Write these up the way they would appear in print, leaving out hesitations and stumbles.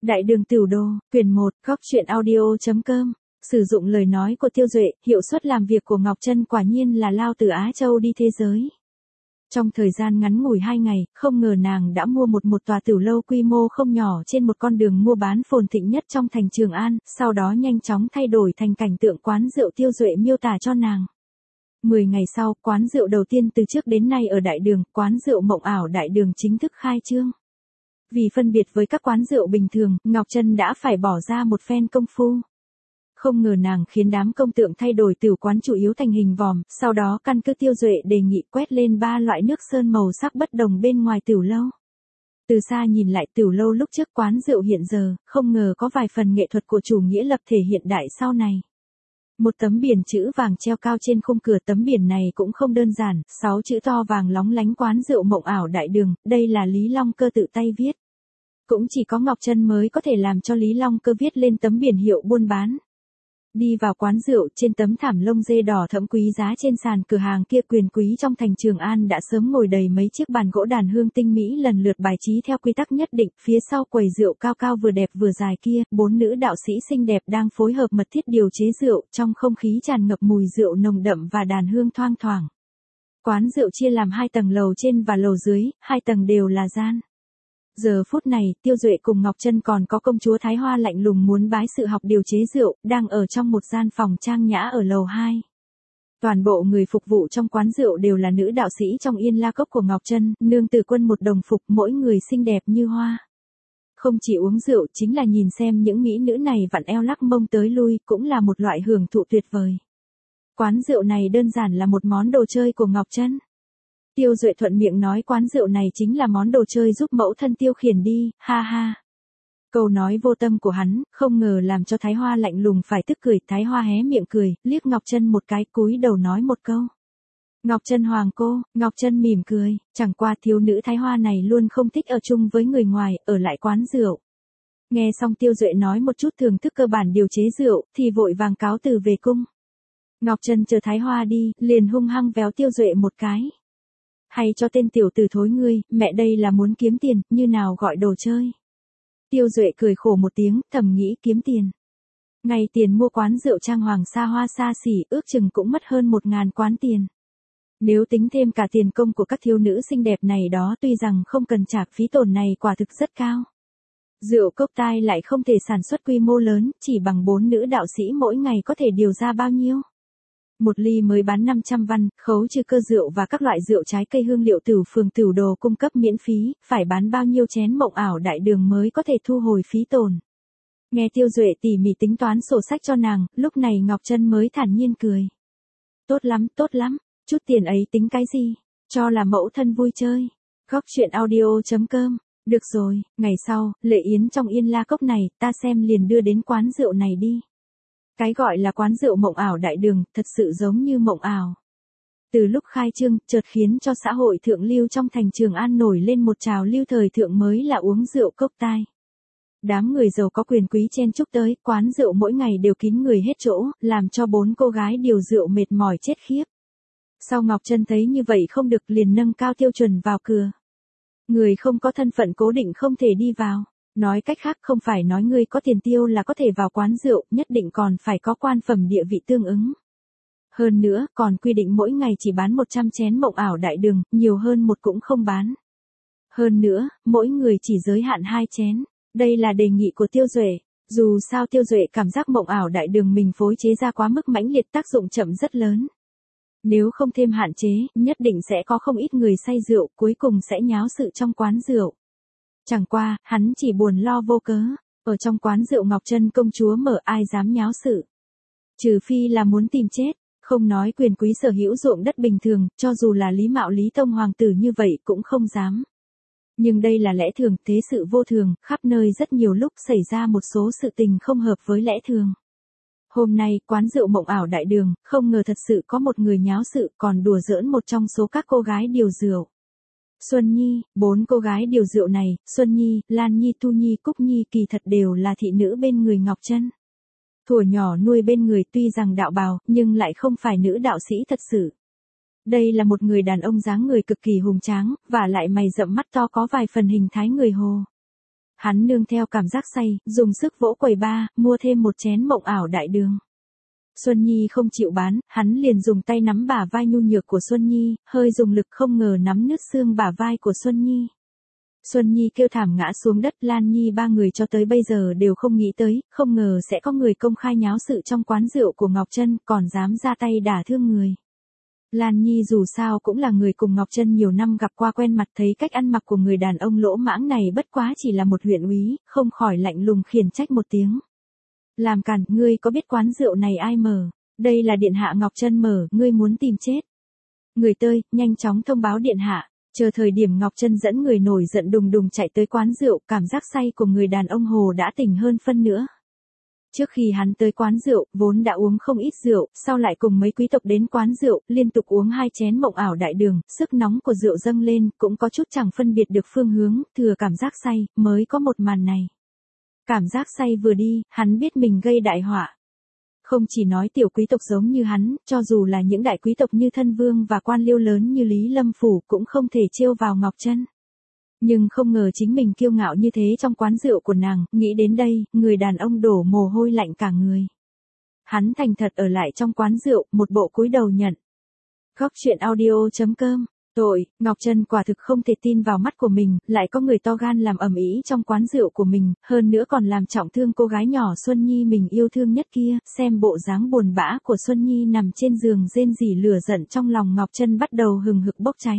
Đại đường Tửu Đô, quyển 1, góc truyện audio.com. Sử dụng lời nói của Tiêu Duệ, hiệu suất làm việc của Ngọc Trân quả nhiên là lao từ Á Châu đi thế giới. Trong thời gian ngắn ngủi 2 ngày, không ngờ nàng đã mua một tòa tiểu lâu quy mô không nhỏ trên một con đường mua bán phồn thịnh nhất trong thành Trường An, sau đó nhanh chóng thay đổi thành cảnh tượng quán rượu Tiêu Duệ miêu tả cho nàng. 10 ngày sau, quán rượu đầu tiên từ trước đến nay ở Đại Đường, quán rượu Mộng Ảo Đại Đường chính thức khai trương. Vì phân biệt với các quán rượu bình thường, Ngọc Trân đã phải bỏ ra một phen công phu. Không ngờ nàng khiến đám công tượng thay đổi tiểu quán chủ yếu thành hình vòm, sau đó căn cứ Tiêu Duệ đề nghị quét lên 3 loại nước sơn màu sắc bất đồng bên ngoài tiểu lâu. Từ xa nhìn lại tiểu lâu lúc trước quán rượu hiện giờ, không ngờ có vài phần nghệ thuật của chủ nghĩa lập thể hiện đại sau này. Một tấm biển chữ vàng treo cao trên khung cửa, tấm biển này cũng không đơn giản, 6 chữ to vàng lóng lánh quán rượu Mộng Ảo Đại Đường, đây là Lý Long Cơ tự tay viết. Cũng chỉ có Ngọc Trân mới có thể làm cho Lý Long Cơ viết lên tấm biển hiệu buôn bán. Đi vào quán rượu, trên tấm thảm lông dê đỏ thẫm quý giá trên sàn cửa hàng kia quyền quý trong thành Trường An đã sớm ngồi đầy mấy chiếc bàn gỗ đàn hương tinh mỹ lần lượt bài trí theo quy tắc nhất định, phía sau quầy rượu cao cao vừa đẹp vừa dài kia, 4 nữ đạo sĩ xinh đẹp đang phối hợp mật thiết điều chế rượu, trong không khí tràn ngập mùi rượu nồng đậm và đàn hương thoang thoảng. Quán rượu chia làm 2 tầng, lầu trên và lầu dưới, 2 tầng đều là gian. Giờ phút này, Tiêu Duệ cùng Ngọc Trân còn có công chúa Thái Hoa lạnh lùng muốn bái sự học điều chế rượu, đang ở trong một gian phòng trang nhã ở lầu 2. Toàn bộ người phục vụ trong quán rượu đều là nữ đạo sĩ trong Yên La Cốc của Ngọc Trân, nương tử quân một đồng phục, mỗi người xinh đẹp như hoa. Không chỉ uống rượu, chính là nhìn xem những mỹ nữ này vặn eo lắc mông tới lui, cũng là một loại hưởng thụ tuyệt vời. Quán rượu này đơn giản là một món đồ chơi của Ngọc Trân. Tiêu Duệ thuận miệng nói quán rượu này chính là món đồ chơi giúp mẫu thân tiêu khiển đi, ha ha. Câu nói vô tâm của hắn, không ngờ làm cho Thái Hoa lạnh lùng phải tức cười. Thái Hoa hé miệng cười, liếc Ngọc Trân một cái, cúi đầu nói một câu. Ngọc Trân hoàng cô, Ngọc Trân mỉm cười, chẳng qua thiếu nữ Thái Hoa này luôn không thích ở chung với người ngoài, ở lại quán rượu. Nghe xong Tiêu Duệ nói một chút thưởng thức cơ bản điều chế rượu, thì vội vàng cáo từ về cung. Ngọc Trân chờ Thái Hoa đi, liền hung hăng véo Tiêu Duệ một cái. Hay cho tên tiểu tử thối ngươi, mẹ đây là muốn kiếm tiền, như nào gọi đồ chơi. Tiêu Duệ cười khổ một tiếng, thầm nghĩ kiếm tiền. Ngày tiền mua quán rượu trang hoàng xa hoa xa xỉ, ước chừng cũng mất hơn 1.000 quán tiền. Nếu tính thêm cả tiền công của các thiếu nữ xinh đẹp này đó, tuy rằng không cần trả phí tổn này quả thực rất cao. Rượu cốc tai lại không thể sản xuất quy mô lớn, chỉ bằng 4 nữ đạo sĩ mỗi ngày có thể điều ra bao nhiêu. Một ly mới bán 500 văn, khấu trừ cơ rượu và các loại rượu trái cây hương liệu Tửu Phường Tửu Đồ cung cấp miễn phí, phải bán bao nhiêu chén Mộng Ảo Đại Đường mới có thể thu hồi phí tổn. Nghe Tiêu Duệ tỉ mỉ tính toán sổ sách cho nàng, lúc này Ngọc Trân mới thản nhiên cười. Tốt lắm, chút tiền ấy tính cái gì, cho là mẫu thân vui chơi. Góc truyện audio.com. Được rồi, ngày sau, lễ yến trong Yên La Cốc này, ta xem liền đưa đến quán rượu này đi. Cái gọi là quán rượu Mộng Ảo Đại Đường, thật sự giống như mộng ảo. Từ lúc khai trương, chợt khiến cho xã hội thượng lưu trong thành Trường An nổi lên một trào lưu thời thượng mới là uống rượu cốc tai. Đám người giàu có quyền quý chen chúc tới, quán rượu mỗi ngày đều kín người hết chỗ, làm cho 4 cô gái điều rượu mệt mỏi chết khiếp. Sau Ngọc Trân thấy như vậy không được, liền nâng cao tiêu chuẩn vào cửa. Người không có thân phận cố định không thể đi vào. Nói cách khác, không phải nói ngươi có tiền tiêu là có thể vào quán rượu, nhất định còn phải có quan phẩm địa vị tương ứng. Hơn nữa, còn quy định mỗi ngày chỉ bán 100 chén Mộng Ảo Đại Đường, nhiều hơn một cũng không bán. Hơn nữa, mỗi người chỉ giới hạn 2 chén. Đây là đề nghị của Tiêu Duệ. Dù sao Tiêu Duệ cảm giác Mộng Ảo Đại Đường mình phối chế ra quá mức mãnh liệt, tác dụng chậm rất lớn. Nếu không thêm hạn chế, nhất định sẽ có không ít người say rượu, cuối cùng sẽ nháo sự trong quán rượu. Chẳng qua, hắn chỉ buồn lo vô cớ. Ở trong quán rượu Ngọc Trân công chúa mở, ai dám nháo sự. Trừ phi là muốn tìm chết, không nói quyền quý sở hữu ruộng đất bình thường, cho dù là Lý Mạo Lý Tông hoàng tử như vậy cũng không dám. Nhưng đây là lẽ thường, thế sự vô thường, khắp nơi rất nhiều lúc xảy ra một số sự tình không hợp với lẽ thường. Hôm nay, quán rượu Mộng Ảo Đại Đường, không ngờ thật sự có một người nháo sự, còn đùa giỡn một trong số các cô gái điều rượu. Xuân Nhi, 4 cô gái điều rượu này, Xuân Nhi, Lan Nhi, Tu Nhi, Cúc Nhi kỳ thật đều là thị nữ bên người Ngọc Trân. Thuở nhỏ nuôi bên người, tuy rằng đạo bào, nhưng lại không phải nữ đạo sĩ thật sự. Đây là một người đàn ông dáng người cực kỳ hùng tráng, và lại mày rậm mắt to có vài phần hình thái người Hồ. Hắn nương theo cảm giác say, dùng sức vỗ quầy ba, mua thêm một chén mộng ảo đại đường. Xuân Nhi không chịu bán, hắn liền dùng tay nắm bả vai nhu nhược của Xuân Nhi, hơi dùng lực không ngờ nắm nứt xương bả vai của Xuân Nhi. Xuân Nhi kêu thảm ngã xuống đất, Lan Nhi ba người cho tới bây giờ đều không nghĩ tới, không ngờ sẽ có người công khai nháo sự trong quán rượu của Ngọc Trân, còn dám ra tay đả thương người. Lan Nhi dù sao cũng là người cùng Ngọc Trân nhiều năm gặp qua quen mặt, thấy cách ăn mặc của người đàn ông lỗ mãng này bất quá chỉ là một huyện úy, không khỏi lạnh lùng khiển trách một tiếng. Làm cản, ngươi có biết quán rượu này ai mở? Đây là điện hạ Ngọc Trân mở, ngươi muốn tìm chết. Người tơi, nhanh chóng thông báo điện hạ. Chờ thời điểm Ngọc Trân dẫn người nổi giận đùng đùng chạy tới quán rượu, cảm giác say của người đàn ông Hồ đã tỉnh hơn phân nữa. Trước khi hắn tới quán rượu, vốn đã uống không ít rượu, sau lại cùng mấy quý tộc đến quán rượu, liên tục uống 2 chén mộng ảo đại đường, sức nóng của rượu dâng lên, cũng có chút chẳng phân biệt được phương hướng, thừa cảm giác say, mới có một màn này. Cảm giác say vừa đi, hắn biết mình gây đại họa. Không chỉ nói tiểu quý tộc giống như hắn, cho dù là những đại quý tộc như Thân Vương và quan liêu lớn như Lý Lâm Phủ cũng không thể trêu vào Ngọc Trân. Nhưng không ngờ chính mình kiêu ngạo như thế trong quán rượu của nàng, nghĩ đến đây, người đàn ông đổ mồ hôi lạnh cả người. Hắn thành thật ở lại trong quán rượu, một bộ cúi đầu nhận. Góc truyện audio.com. Tội, Ngọc Trân quả thực không thể tin vào mắt của mình, lại có người to gan làm ầm ĩ trong quán rượu của mình, hơn nữa còn làm trọng thương cô gái nhỏ Xuân Nhi mình yêu thương nhất kia, xem bộ dáng buồn bã của Xuân Nhi nằm trên giường rên rỉ, lửa giận trong lòng Ngọc Trân bắt đầu hừng hực bốc cháy.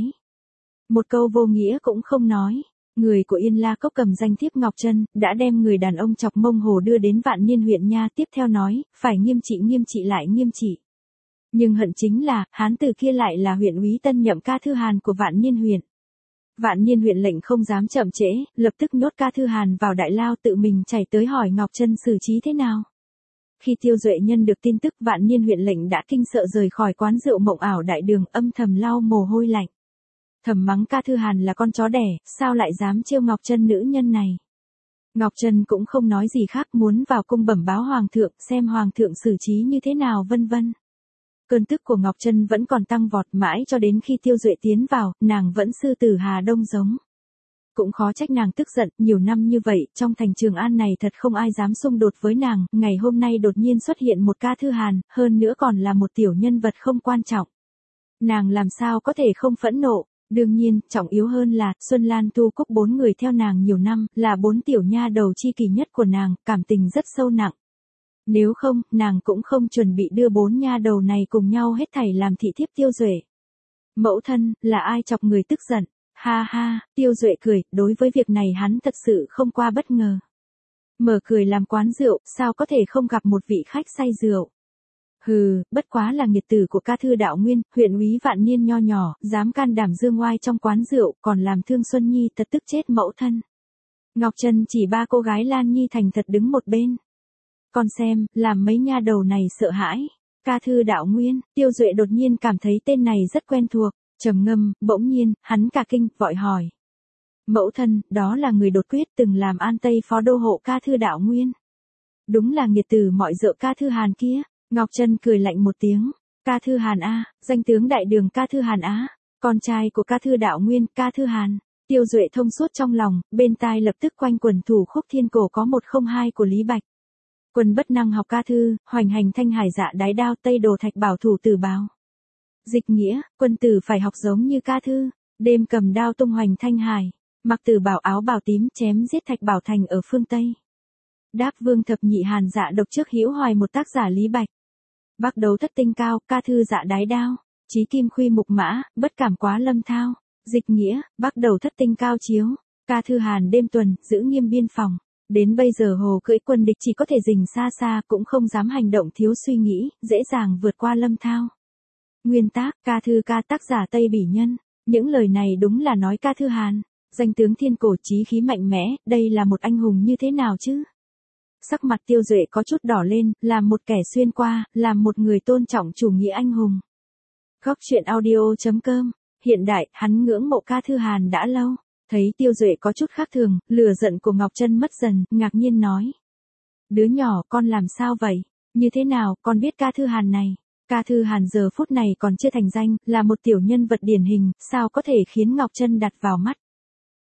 Một câu vô nghĩa cũng không nói. Người của Yên La Cốc cầm danh thiếp Ngọc Trân, đã đem người đàn ông chọc mông Hồ đưa đến Vạn Niên huyện nha, tiếp theo nói, phải nghiêm trị lại nghiêm trị. Nhưng hận chính là, hán tử kia lại là huyện úy tân nhậm Ca Thư Hàn của Vạn Niên huyện. Vạn Niên huyện lệnh không dám chậm trễ, lập tức nhốt Ca Thư Hàn vào đại lao, tự mình chạy tới hỏi Ngọc Trân xử trí thế nào. Khi Tiêu Duệ nhân được tin tức, Vạn Niên huyện lệnh đã kinh sợ rời khỏi quán rượu mộng ảo đại đường, âm thầm lau mồ hôi lạnh. Thầm mắng Ca Thư Hàn là con chó đẻ, sao lại dám trêu Ngọc Trân nữ nhân này. Ngọc Trân cũng không nói gì khác, muốn vào cung bẩm báo hoàng thượng, xem hoàng thượng xử trí như thế nào vân vân. Cơn tức của Ngọc Trân vẫn còn tăng vọt, mãi cho đến khi Tiêu Duệ tiến vào, nàng vẫn sư tử Hà Đông giống. Cũng khó trách nàng tức giận, nhiều năm như vậy, trong thành Trường An này thật không ai dám xung đột với nàng, ngày hôm nay đột nhiên xuất hiện một Ca Thư Hàn, hơn nữa còn là một tiểu nhân vật không quan trọng. Nàng làm sao có thể không phẫn nộ. Đương nhiên, trọng yếu hơn là, Xuân Lan Tu Cúc 4 người theo nàng nhiều năm, là 4 tiểu nha đầu chi kỷ nhất của nàng, cảm tình rất sâu nặng. Nếu không, nàng cũng không chuẩn bị đưa 4 nha đầu này cùng nhau hết thảy làm thị thiếp Tiêu Duệ. Mẫu thân, là ai chọc người tức giận? Ha ha, Tiêu Duệ cười, đối với việc này hắn thật sự không qua bất ngờ. Mở cười làm quán rượu, sao có thể không gặp một vị khách say rượu. Hừ, bất quá là nghiệt tử của Ca Thư Đạo Nguyên, huyện úy Vạn Niên nho nhỏ, dám can đảm dương oai trong quán rượu, còn làm thương Xuân Nhi thật tức chết mẫu thân. Ngọc Trân chỉ 3 cô gái Lan Nhi thành thật đứng một bên. Còn xem, làm mấy nha đầu này sợ hãi. Ca Thư Đạo Nguyên, Tiêu Duệ đột nhiên cảm thấy tên này rất quen thuộc, trầm ngâm, bỗng nhiên, hắn cả kinh, vội hỏi. Mẫu thân, đó là người đột quyết từng làm An Tây phó đô hộ Ca Thư Đạo Nguyên. Đúng là nghiệt tử mọi rợ Ca Thư Hàn kia. Ngọc Trân cười lạnh một tiếng, Ca Thư Hàn a, danh tướng đại đường Ca Thư Hàn á, con trai của Ca Thư Đạo Nguyên, Ca Thư Hàn. Tiêu Duệ thông suốt trong lòng, bên tai lập tức quanh quẩn thủ khúc thiên cổ có 102 của Lý Bạch. Quân bất năng học Ca Thư, hoành hành thanh hải dạ đái đao, tây đồ thạch bảo thủ tử bào. Dịch nghĩa, quân tử phải học giống như Ca Thư, đêm cầm đao tung hoành thanh hải, mặc tử bảo áo bào tím chém giết thạch bảo thành ở phương Tây. Đáp vương thập nhị Hàn dạ độc trước hữu hoài một tác giả Lý Bạch. Bắc đấu thất tinh cao, Ca Thư dạ đái đao, chí kim khuy mục mã, bất cảm quá lâm thao. Dịch nghĩa, Bắc đầu thất tinh cao chiếu, Ca Thư Hàn đêm tuần, giữ nghiêm biên phòng. Đến bây giờ hồ cưỡi quân địch chỉ có thể rình xa xa, cũng không dám hành động thiếu suy nghĩ, dễ dàng vượt qua lâm thao. Nguyên tác, Ca Thư ca tác giả Tây Bỉ Nhân. Những lời này đúng là nói Ca Thư Hàn, danh tướng thiên cổ chí khí mạnh mẽ, đây là một anh hùng như thế nào chứ? Sắc mặt Tiêu Duệ có chút đỏ lên, làm một kẻ xuyên qua, làm một người tôn trọng chủ nghĩa anh hùng. Góc truyện audio.com. Hiện đại, hắn ngưỡng mộ Ca Thư Hàn đã lâu. Thấy Tiêu Duệ có chút khác thường, lửa giận của Ngọc Trân mất dần, ngạc nhiên nói. Đứa nhỏ, con làm sao vậy? Như thế nào, con biết Ca Thư Hàn này? Ca Thư Hàn giờ phút này còn chưa thành danh, là một tiểu nhân vật điển hình, sao có thể khiến Ngọc Trân đặt vào mắt?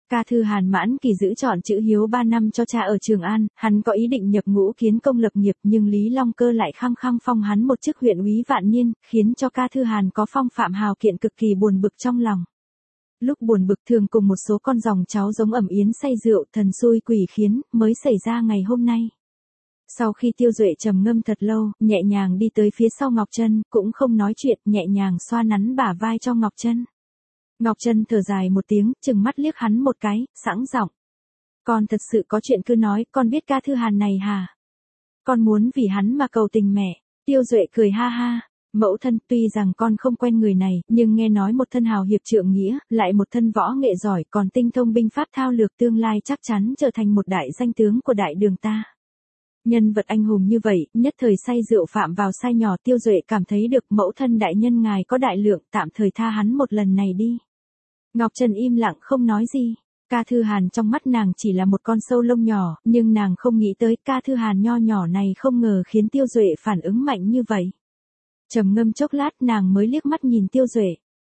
Ca Thư Hàn mãn kỳ giữ chọn chữ hiếu 3 năm cho cha ở Trường An, hắn có ý định nhập ngũ kiến công lập nghiệp nhưng Lý Long Cơ lại khăng khăng phong hắn một chức huyện úy vạn niên, khiến cho Ca Thư Hàn có phong phạm hào kiệt cực kỳ buồn bực trong lòng. Lúc buồn bực thường cùng một số con dòng cháu giống ẩm yến say rượu thần xui quỷ khiến, mới xảy ra ngày hôm nay. Sau khi Tiêu Duệ trầm ngâm thật lâu, nhẹ nhàng đi tới phía sau Ngọc Trân, cũng không nói chuyện, nhẹ nhàng xoa nắn bả vai cho Ngọc Trân. Ngọc Trân thở dài một tiếng, chừng mắt liếc hắn một cái, sẵn giọng. Con thật sự có chuyện cứ nói, con biết Ca Thư Hàn này hả? Con muốn vì hắn mà cầu tình mẹ. Tiêu Duệ cười ha ha. Mẫu thân, tuy rằng con không quen người này, nhưng nghe nói một thân hào hiệp trượng nghĩa, lại một thân võ nghệ giỏi, còn tinh thông binh pháp thao lược, tương lai chắc chắn trở thành một đại danh tướng của đại đường ta. Nhân vật anh hùng như vậy, nhất thời say rượu phạm vào sai nhỏ. Tiêu Duệ cảm thấy được mẫu thân đại nhân ngài có đại lượng, tạm thời tha hắn một lần này đi. Ngọc Trân im lặng không nói gì. Ca Thư Hàn trong mắt nàng chỉ là một con sâu lông nhỏ, nhưng nàng không nghĩ tới Ca Thư Hàn nho nhỏ này không ngờ khiến Tiêu Duệ phản ứng mạnh như vậy. Trầm ngâm chốc lát nàng mới liếc mắt nhìn Tiêu Duệ.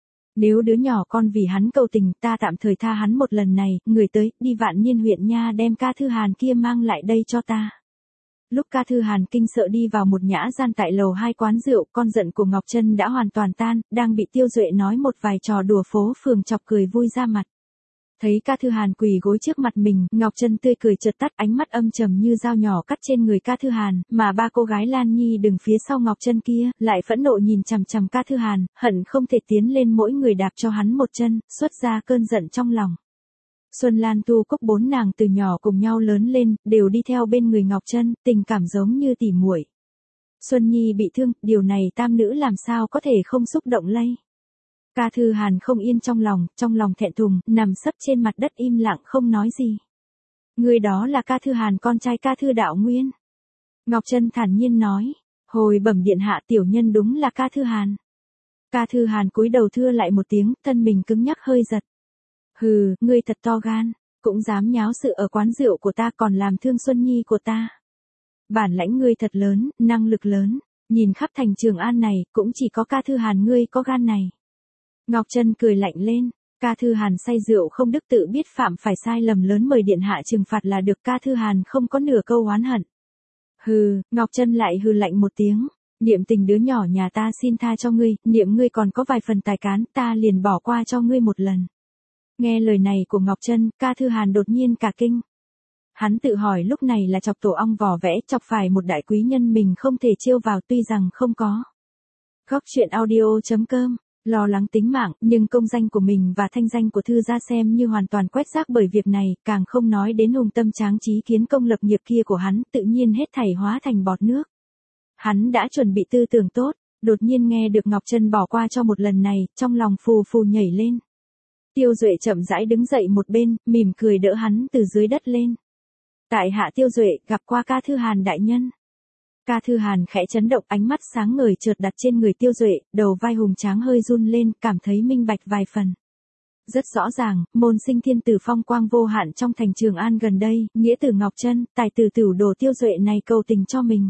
Nếu đứa nhỏ con vì hắn cầu tình, ta tạm thời tha hắn một lần này, người tới, đi Vạn Niên huyện nha đem Ca Thư Hàn kia mang lại đây cho ta. Lúc Ca Thư Hàn kinh sợ đi vào một nhã gian tại lầu 2 quán rượu, con giận của Ngọc Trân đã hoàn toàn tan, đang bị Tiêu Duệ nói một vài trò đùa phố phường chọc cười vui ra mặt. Thấy Ca Thư Hàn quỳ gối trước mặt mình, Ngọc Trân tươi cười chợt tắt, ánh mắt âm trầm như dao nhỏ cắt trên người Ca Thư Hàn, mà ba cô gái Lan Nhi đứng phía sau Ngọc Trân kia, lại phẫn nộ nhìn chằm chằm Ca Thư Hàn, hận không thể tiến lên mỗi người đạp cho hắn một chân, xuất ra cơn giận trong lòng. Xuân Lan Tu Cúc bốn nàng từ nhỏ cùng nhau lớn lên, đều đi theo bên người Ngọc Trân, tình cảm giống như tỉ muội. Xuân Nhi bị thương, điều này tam nữ làm sao có thể không xúc động lây. Ca Thư Hàn không yên trong lòng thẹn thùng, nằm sấp trên mặt đất im lặng không nói gì. Người đó là Ca Thư Hàn con trai Ca Thư Đạo Nguyên. Ngọc Trân thản nhiên nói, hồi bẩm điện hạ tiểu nhân đúng là Ca Thư Hàn. Ca Thư Hàn cúi đầu thưa lại một tiếng, thân mình cứng nhắc hơi giật. Hừ, ngươi thật to gan, cũng dám nháo sự ở quán rượu của ta còn làm thương Xuân Nhi của ta. Bản lãnh ngươi thật lớn, năng lực lớn, nhìn khắp thành Trường An này, cũng chỉ có Ca Thư Hàn ngươi có gan này. Ngọc Trân cười lạnh lên, Ca Thư Hàn say rượu không đức tự biết phạm phải sai lầm lớn mời điện hạ trừng phạt là được. Ca Thư Hàn không có nửa câu oán hận. Hừ, Ngọc Trân lại hừ lạnh một tiếng, niệm tình đứa nhỏ nhà ta xin tha cho ngươi, niệm ngươi còn có vài phần tài cán, ta liền bỏ qua cho ngươi một lần. Nghe lời này của Ngọc Trân, Ca Thư Hàn đột nhiên cả kinh. Hắn tự hỏi lúc này là chọc tổ ong vò vẽ, chọc phải một đại quý nhân mình không thể chiêu vào, tuy rằng không có. Góc truyện audio.com, lo lắng tính mạng, nhưng công danh của mình và thanh danh của Thư gia xem như hoàn toàn quét rác bởi việc này, càng không nói đến hùng tâm tráng trí kiến công lập nghiệp kia của hắn, tự nhiên hết thảy hóa thành bọt nước. Hắn đã chuẩn bị tư tưởng tốt, đột nhiên nghe được Ngọc Trân bỏ qua cho một lần này, trong lòng phù phù nhảy lên. Tiêu Duệ chậm rãi đứng dậy một bên, mỉm cười đỡ hắn từ dưới đất lên. Tại hạ Tiêu Duệ, gặp qua Ca Thư Hàn đại nhân. Ca Thư Hàn khẽ chấn động, ánh mắt sáng ngời chợt đặt trên người Tiêu Duệ, đầu vai hùng tráng hơi run lên, cảm thấy minh bạch vài phần. Rất rõ ràng, môn sinh thiên tử phong quang vô hạn trong thành Trường An gần đây, nghĩa tử Ngọc Trân, tài tử tửu đồ Tiêu Duệ này cầu tình cho mình.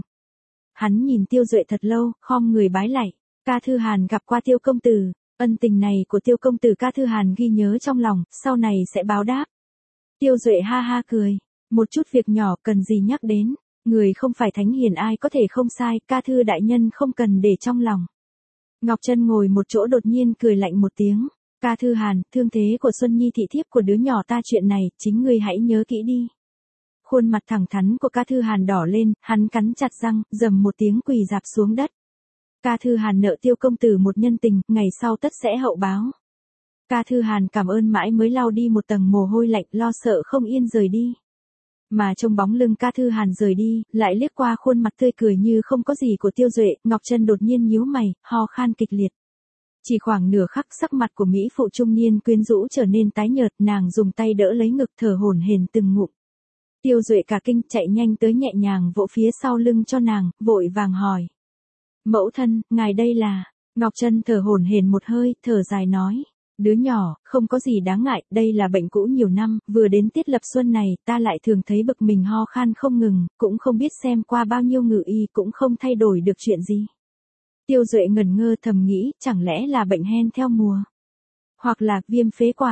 Hắn nhìn Tiêu Duệ thật lâu, khom người bái lạy. Ca Thư Hàn gặp qua Tiêu công tử. Ân tình này của Tiêu công tử Ca Thư Hàn ghi nhớ trong lòng, sau này sẽ báo đáp. Tiêu Duệ ha ha cười, một chút việc nhỏ cần gì nhắc đến, người không phải thánh hiền ai có thể không sai, Ca Thư đại nhân không cần để trong lòng. Ngọc Trân ngồi một chỗ đột nhiên cười lạnh một tiếng, Ca Thư Hàn, thương thế của Xuân Nhi thị thiếp của đứa nhỏ ta chuyện này, chính ngươi hãy nhớ kỹ đi. Khuôn mặt thẳng thắn của Ca Thư Hàn đỏ lên, hắn cắn chặt răng, rầm một tiếng quỳ rạp xuống đất. Ca Thư Hàn nợ Tiêu công tử một nhân tình, ngày sau tất sẽ hậu báo. Ca Thư Hàn cảm ơn mãi mới lau đi một tầng mồ hôi lạnh, lo sợ không yên rời đi. Mà trong bóng lưng Ca Thư Hàn rời đi, lại liếc qua khuôn mặt tươi cười như không có gì của Tiêu Duệ, Ngọc Trân đột nhiên nhíu mày, ho khan kịch liệt. Chỉ khoảng nửa khắc sắc mặt của mỹ phụ trung niên quyến rũ trở nên tái nhợt, nàng dùng tay đỡ lấy ngực thở hổn hển từng ngụm. Tiêu Duệ cả kinh chạy nhanh tới nhẹ nhàng vỗ phía sau lưng cho nàng, vội vàng hỏi. Mẫu thân, ngài đây là... Ngọc Trân thở hổn hển một hơi, thở dài nói. Đứa nhỏ, không có gì đáng ngại, đây là bệnh cũ nhiều năm, vừa đến tiết lập xuân này, ta lại thường thấy bực mình ho khan không ngừng, cũng không biết xem qua bao nhiêu ngự y cũng không thay đổi được chuyện gì. Tiêu Duệ ngẩn ngơ thầm nghĩ, chẳng lẽ là bệnh hen theo mùa? Hoặc là viêm phế quản?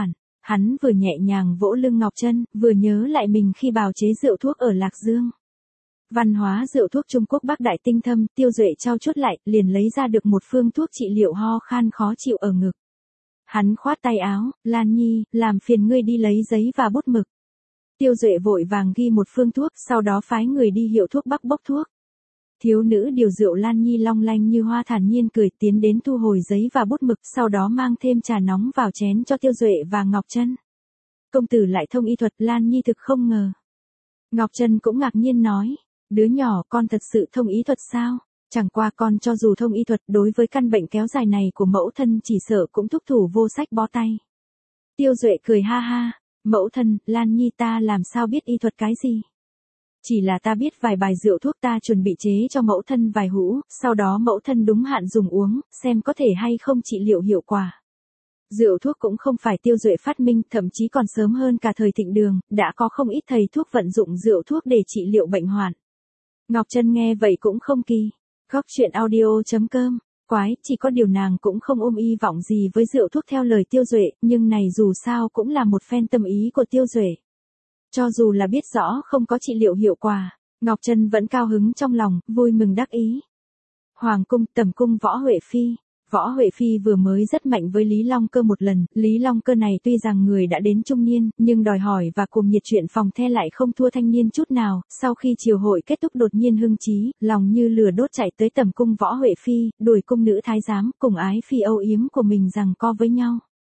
Hắn vừa nhẹ nhàng vỗ lưng Ngọc Trân, vừa nhớ lại mình khi bào chế rượu thuốc ở Lạc Dương. Văn hóa rượu thuốc Trung Quốc Bắc Đại tinh thâm, Tiêu Duệ trao chuốt lại, liền lấy ra được một phương thuốc trị liệu ho khan khó chịu ở ngực. Hắn khoát tay áo, Lan Nhi, làm phiền ngươi đi lấy giấy và bút mực. Tiêu Duệ vội vàng ghi một phương thuốc, sau đó phái người đi hiệu thuốc bắc bốc thuốc. Thiếu nữ điều rượu Lan Nhi long lanh như hoa thản nhiên cười tiến đến thu hồi giấy và bút mực, sau đó mang thêm trà nóng vào chén cho Tiêu Duệ và Ngọc Trân. Công tử lại thông y thuật, Lan Nhi thực không ngờ. Ngọc Trân cũng ngạc nhiên nói, đứa nhỏ con thật sự thông y thuật sao? Chẳng qua con cho dù thông y thuật đối với căn bệnh kéo dài này của mẫu thân chỉ sợ cũng thúc thủ vô sách bó tay. Tiêu Duệ cười ha ha, mẫu thân, Lan Nhi ta làm sao biết y thuật cái gì? Chỉ là ta biết vài bài rượu thuốc ta chuẩn bị chế cho mẫu thân vài hũ, sau đó mẫu thân đúng hạn dùng uống, xem có thể hay không trị liệu hiệu quả. Rượu thuốc cũng không phải Tiêu Duệ phát minh, thậm chí còn sớm hơn cả thời Thịnh Đường, đã có không ít thầy thuốc vận dụng rượu thuốc để trị liệu bệnh hoạn. Ngọc Trân nghe vậy cũng không kỳ. Góc truyện audio.com, quái, chỉ có điều nàng cũng không ôm hy vọng gì với rượu thuốc theo lời Tiêu Duệ, nhưng này dù sao cũng là một phen tâm ý của Tiêu Duệ. Cho dù là biết rõ không có trị liệu hiệu quả, Ngọc Trân vẫn cao hứng trong lòng, vui mừng đắc ý. Hoàng cung, tầm cung Võ Huệ Phi. Võ Huệ Phi vừa mới rất mạnh với Lý Long Cơ một lần, Lý Long Cơ này tuy rằng người đã đến trung niên, nhưng đòi hỏi và cùng nhiệt chuyện phòng the lại không thua thanh niên chút nào, sau khi triều hội kết thúc đột nhiên hưng trí, lòng như lửa đốt chạy tới tầm cung Võ Huệ Phi, đuổi cung nữ thái giám, cùng ái phi âu yếm của mình giằng co với nhau.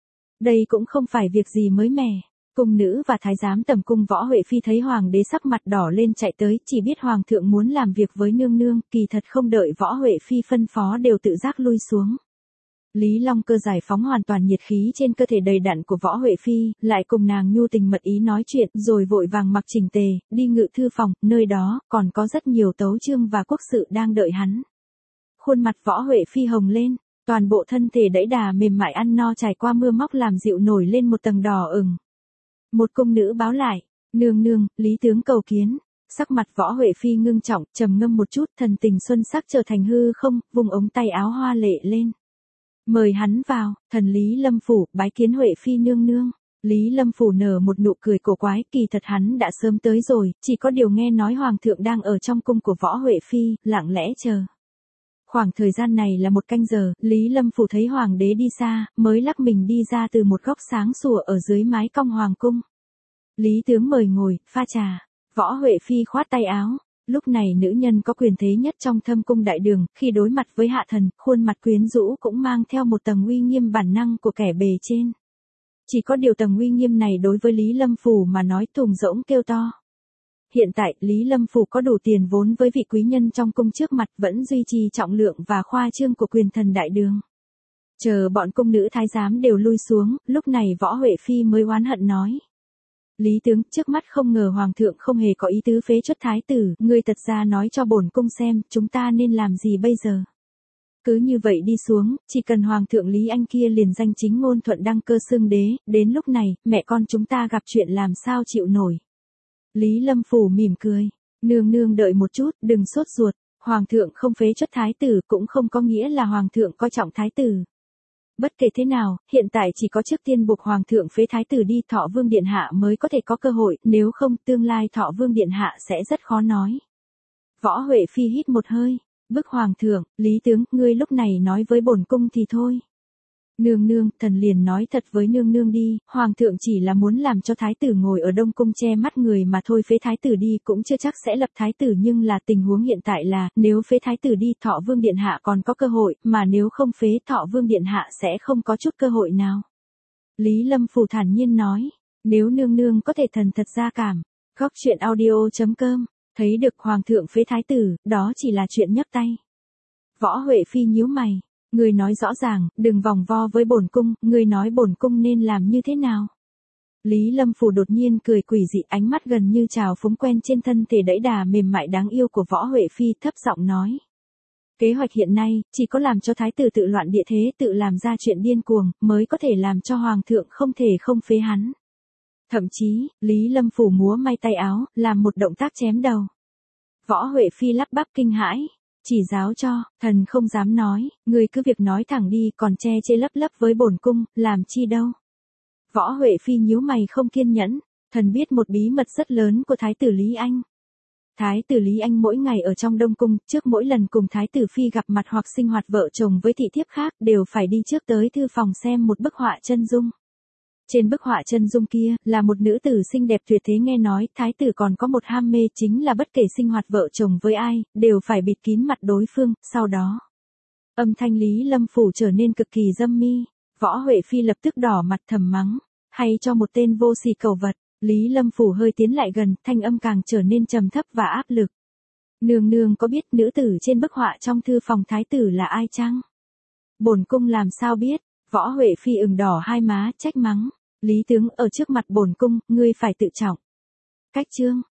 Đây cũng không phải việc gì mới mẻ. Cung nữ và thái giám tầm cung Võ Huệ Phi thấy hoàng đế sắc mặt đỏ lên chạy tới, chỉ biết hoàng thượng muốn làm việc với nương nương, kỳ thật không đợi Võ Huệ Phi phân phó đều tự giác lui xuống. Lý Long Cơ giải phóng hoàn toàn nhiệt khí trên cơ thể đầy đặn của Võ Huệ Phi, lại cùng nàng nhu tình mật ý nói chuyện, rồi vội vàng mặc chỉnh tề, đi ngự thư phòng, nơi đó còn có rất nhiều tấu chương và quốc sự đang đợi hắn. Khuôn mặt Võ Huệ Phi hồng lên, toàn bộ thân thể đẫy đà mềm mại ăn no trải qua mưa móc làm dịu nổi lên một tầng đỏ ửng. Một cung nữ báo lại, nương nương, Lý tướng cầu kiến. Sắc mặt Võ Huệ Phi ngưng trọng, trầm ngâm một chút, thần tình xuân sắc trở thành hư không, vùng ống tay áo hoa lệ lên. Mời hắn vào, thần Lý Lâm Phủ, bái kiến Huệ Phi nương nương. Lý Lâm Phủ nở một nụ cười cổ quái, kỳ thật hắn đã sớm tới rồi, chỉ có điều nghe nói hoàng thượng đang ở trong cung của Võ Huệ Phi, lặng lẽ chờ. Khoảng thời gian này là một canh giờ, Lý Lâm Phủ thấy hoàng đế đi xa, mới lắc mình đi ra từ một góc sáng sủa ở dưới mái cong hoàng cung. Lý tướng mời ngồi, pha trà. Võ Huệ Phi khoát tay áo. Lúc này nữ nhân có quyền thế nhất trong thâm cung đại đường, khi đối mặt với hạ thần, khuôn mặt quyến rũ cũng mang theo một tầng uy nghiêm bản năng của kẻ bề trên. Chỉ có điều tầng uy nghiêm này đối với Lý Lâm Phủ mà nói thùng rỗng kêu to. Hiện tại, Lý Lâm Phủ có đủ tiền vốn với vị quý nhân trong cung trước mặt vẫn duy trì trọng lượng và khoa trương của quyền thần đại đường. Chờ bọn cung nữ thái giám đều lui xuống, lúc này Võ Huệ Phi mới oán hận nói. Lý tướng, trước mắt không ngờ hoàng thượng không hề có ý tứ phế truất thái tử, ngươi thật ra nói cho bổn cung xem, chúng ta nên làm gì bây giờ. Cứ như vậy đi xuống, chỉ cần hoàng thượng Lý Anh kia liền danh chính ngôn thuận đăng cơ xưng đế, đến lúc này, mẹ con chúng ta gặp chuyện làm sao chịu nổi. Lý Lâm Phủ mỉm cười, nương nương đợi một chút, đừng sốt ruột, hoàng thượng không phế truất thái tử cũng không có nghĩa là hoàng thượng coi trọng thái tử. Bất kể thế nào, hiện tại chỉ có trước tiên buộc hoàng thượng phế thái tử đi, Thọ Vương điện hạ mới có thể có cơ hội, nếu không tương lai Thọ Vương điện hạ sẽ rất khó nói. Võ Huệ Phi hít một hơi, bức hoàng thượng, Lý tướng, ngươi lúc này nói với bổn cung thì thôi. Nương nương, thần liền nói thật với nương nương đi, hoàng thượng chỉ là muốn làm cho thái tử ngồi ở Đông cung che mắt người mà thôi, phế thái tử đi cũng chưa chắc sẽ lập thái tử, nhưng là tình huống hiện tại là, nếu phế thái tử đi Thọ Vương điện hạ còn có cơ hội, mà nếu không phế Thọ Vương điện hạ sẽ không có chút cơ hội nào. Lý Lâm Phủ thản nhiên nói, nếu nương nương có thể thần thật ra cảm. Góc truyện audio.com, thấy được hoàng thượng phế thái tử, đó chỉ là chuyện nhấc tay. Võ Huệ Phi nhíu mày. Ngươi nói rõ ràng, đừng vòng vo với bổn cung, ngươi nói bổn cung nên làm như thế nào. Lý Lâm Phủ đột nhiên cười quỷ dị, ánh mắt gần như trào phúng quen trên thân thể đẫy đà mềm mại đáng yêu của Võ Huệ Phi, thấp giọng nói. Kế hoạch hiện nay, chỉ có làm cho thái tử tự loạn địa thế, tự làm ra chuyện điên cuồng, mới có thể làm cho hoàng thượng không thể không phế hắn. Thậm chí, Lý Lâm Phủ múa may tay áo, làm một động tác chém đầu. Võ Huệ Phi lắp bắp kinh hãi. Chỉ giáo cho, thần không dám nói, ngươi cứ việc nói thẳng đi, còn che chê lấp lấp với bổn cung, làm chi đâu. Võ Huệ Phi nhíu mày không kiên nhẫn, thần biết một bí mật rất lớn của Thái tử Lý Anh. Thái tử Lý Anh mỗi ngày ở trong Đông Cung, trước mỗi lần cùng Thái tử Phi gặp mặt hoặc sinh hoạt vợ chồng với thị thiếp khác đều phải đi trước tới thư phòng xem một bức họa chân dung. Trên bức họa chân dung kia là một nữ tử xinh đẹp tuyệt thế, nghe nói Thái tử còn có một ham mê chính là bất kể sinh hoạt vợ chồng với ai, đều phải bịt kín mặt đối phương, sau đó. Âm thanh Lý Lâm Phủ trở nên cực kỳ dâm mi, Võ Huệ Phi lập tức đỏ mặt thầm mắng, hay cho một tên vô sỉ cẩu vật. Lý Lâm Phủ hơi tiến lại gần, thanh âm càng trở nên trầm thấp và áp lực. Nương nương có biết nữ tử trên bức họa trong thư phòng thái tử là ai chăng? Bổn cung làm sao biết? Võ Huệ Phi ửng đỏ hai má, trách mắng. Lý tướng ở trước mặt bổn cung, ngươi phải tự trọng. Cách chương.